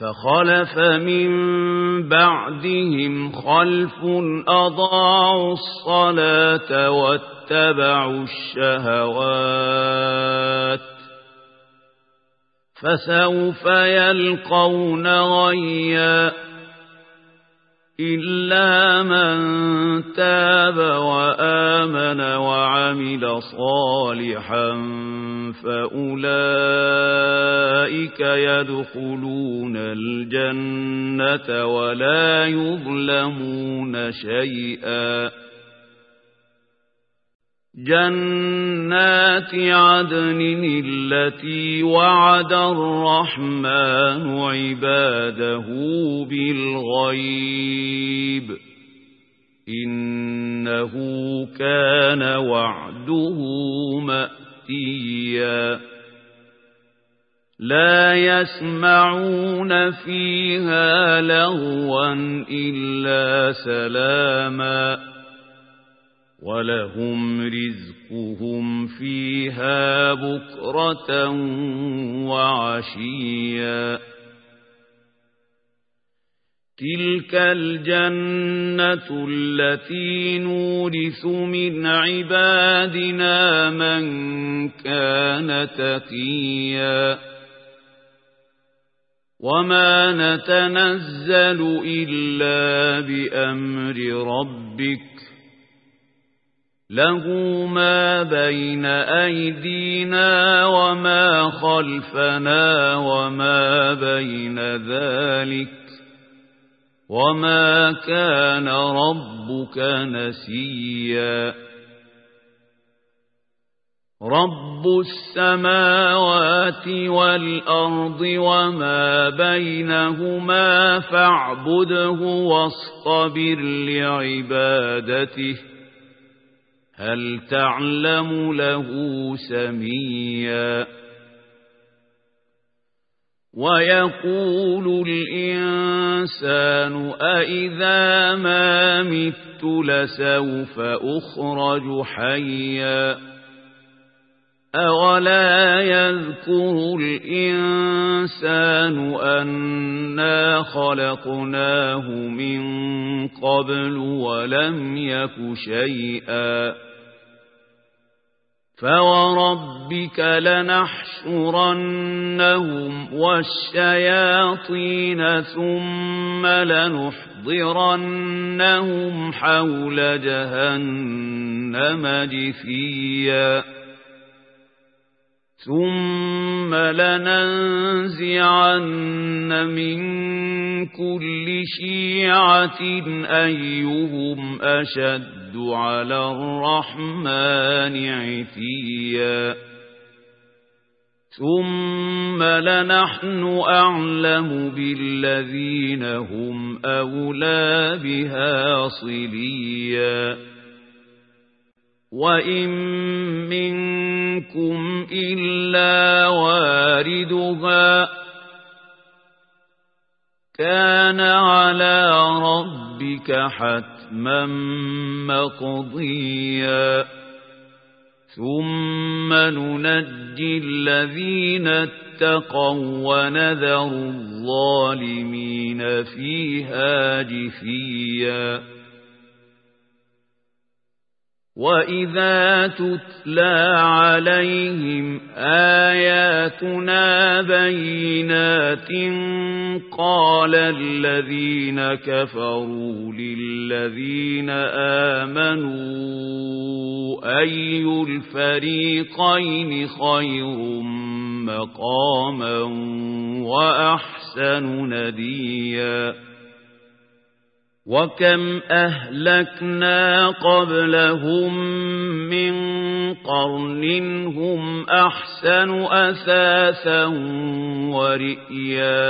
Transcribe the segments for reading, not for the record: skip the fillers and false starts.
فخلف من بعدهم خلف أضاعوا الصلاة واتبعوا الشهوات فسوف يلقون غيا إلا من تاب وآمن وعمل صالحا فأولئك يدخلون الجنة ولا يظلمون شيئا جنات عدن التي وعد الرحمن عباده بالغيب إنه كان وعده مأتيا لا يسمعون فيها لغوا إلا سلاما ولهم رزقهم فيها بكرة وعشيا تلك الجنة التي نورث من عبادنا من كان تقيا وما نتنزل إلا بأمر ربك له ما بين أيدينا وما خلفنا وما بين ذلك وما كان ربك نسيا رب السماوات والأرض وما بينهما فاعبده واصطبر لعبادته هل تعلم له سميا ويقول الإنسان أإذا ما مت لسوف أخرج حيا أولا يذكر الإنسان أنا خلقناه من قبل ولم يك شيئا فوربك لنحشرنهم والشياطين ثم لنحضرنهم حول جهنم جثيا ثم لننزعن من كل شيعة أيهم أشد على الرحمن عتيا ثم لنحن أعلم بالذين هم أولى بها صليا وإن منكم إلا واردها كان على ربك حتما مقضيا ثم ننجي الذين اتقوا ونذر الظالمين فيها جثيا وإذا تتلى عليهم آياتنا بينات قال الذين كفروا للذين آمنوا أي الفريقين خير مقاما وأحسن نديا وكم أهلكنا قبلهم من قرن هم أحسن أثاثا ورئيا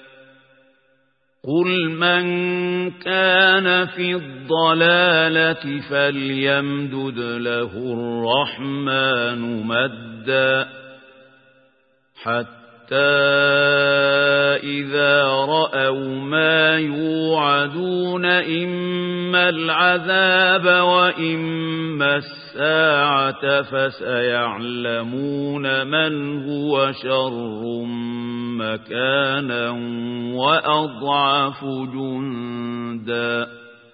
قل من كان في الضلالة فليمدد له الرحمن مدا حتى إذا رأوا ما يوعدون إما العذاب وإما أما الساعة فسيعلمون من هو شر مكانا وأضعف جندا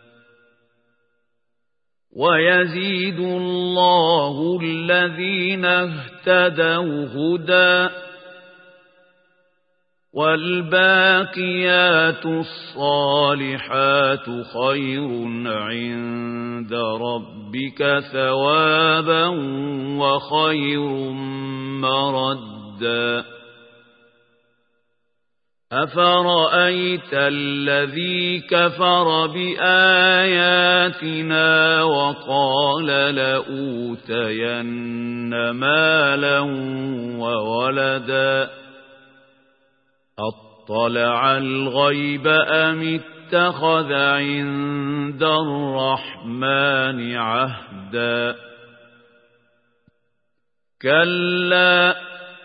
ويزيد الله الذين اهتدوا هدى والباقيات الصالحات خير عند ربك ثوابا وخير مردا أفرأيت الذي كفر بآياتنا وقال لأوتين مالا وولدا أطلع الغيب أم اتخذ عند الرحمن عهدا كلا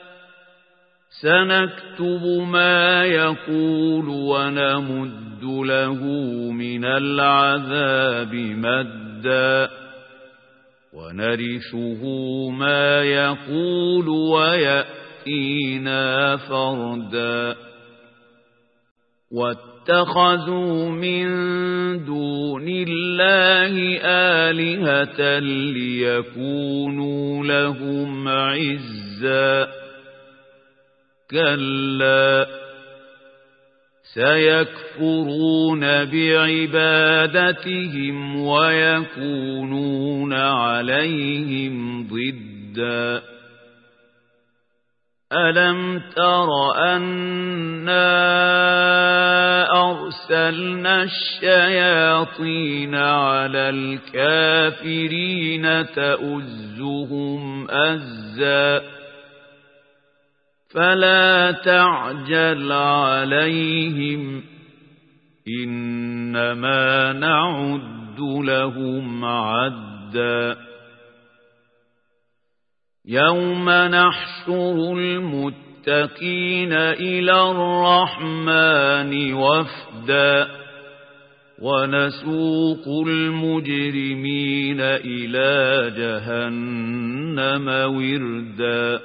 سنكتب ما يقول ونمد له من العذاب مدا ونرثه ما يقول ويأتينا فردا واتخذوا من دون الله آلهة ليكونوا لهم عزا كلا سيكفرون بعبادتهم ويكونون عليهم ضدا ألم تر أنا أرسلنا الشياطين على الكافرين تؤزهم أزا فلا تعجل عليهم إنما نعد لهم عدا يوم نحشر المتقين إلى الرحمن وفدا ونسوق المجرمين إلى جهنم وردا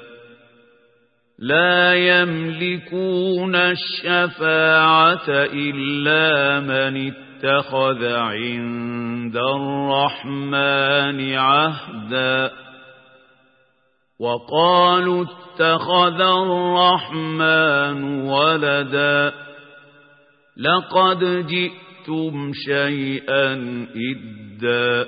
لا يملكون الشفاعة إلا من اتخذ عند الرحمن عهدا وقالوا اتخذ الرحمن ولدا لقد جئتم شيئا إدا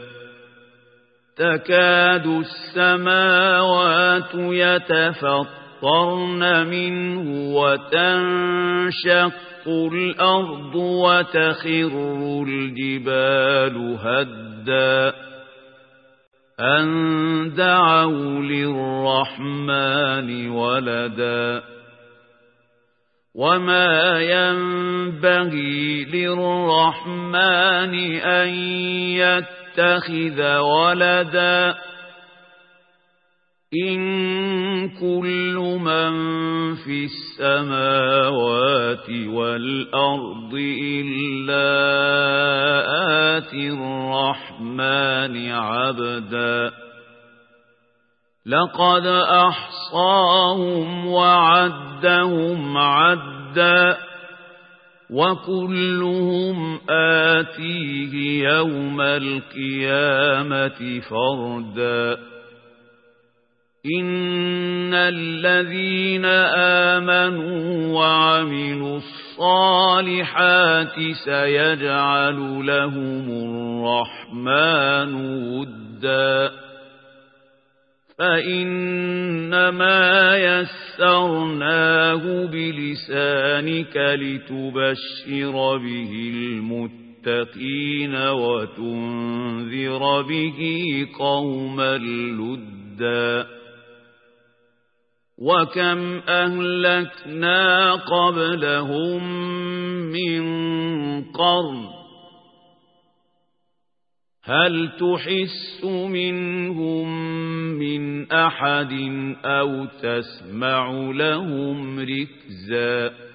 تكاد السماوات يتفطرن منه وتنشق الأرض وتخر الجبال هدا أن دعوا للرحمن ولدا وما ينبغي للرحمن أن يتخذ ولدا إن كل من في السماوات والأرض إلا آتي الرحمن عبدا لقد أحصاهم وعدهم عدا وكلهم آتيه يوم القيامة فردا إن الذين آمنوا وعملوا الصالحات سيجعل لهم الرحمن ودا فإنما يسرناه بلسانك لتبشر به المتقين وتنذر به قوما لدا وكم أهلكنا قبلهم من قرن هل تحس منهم من أحد أو تسمع لهم ركزا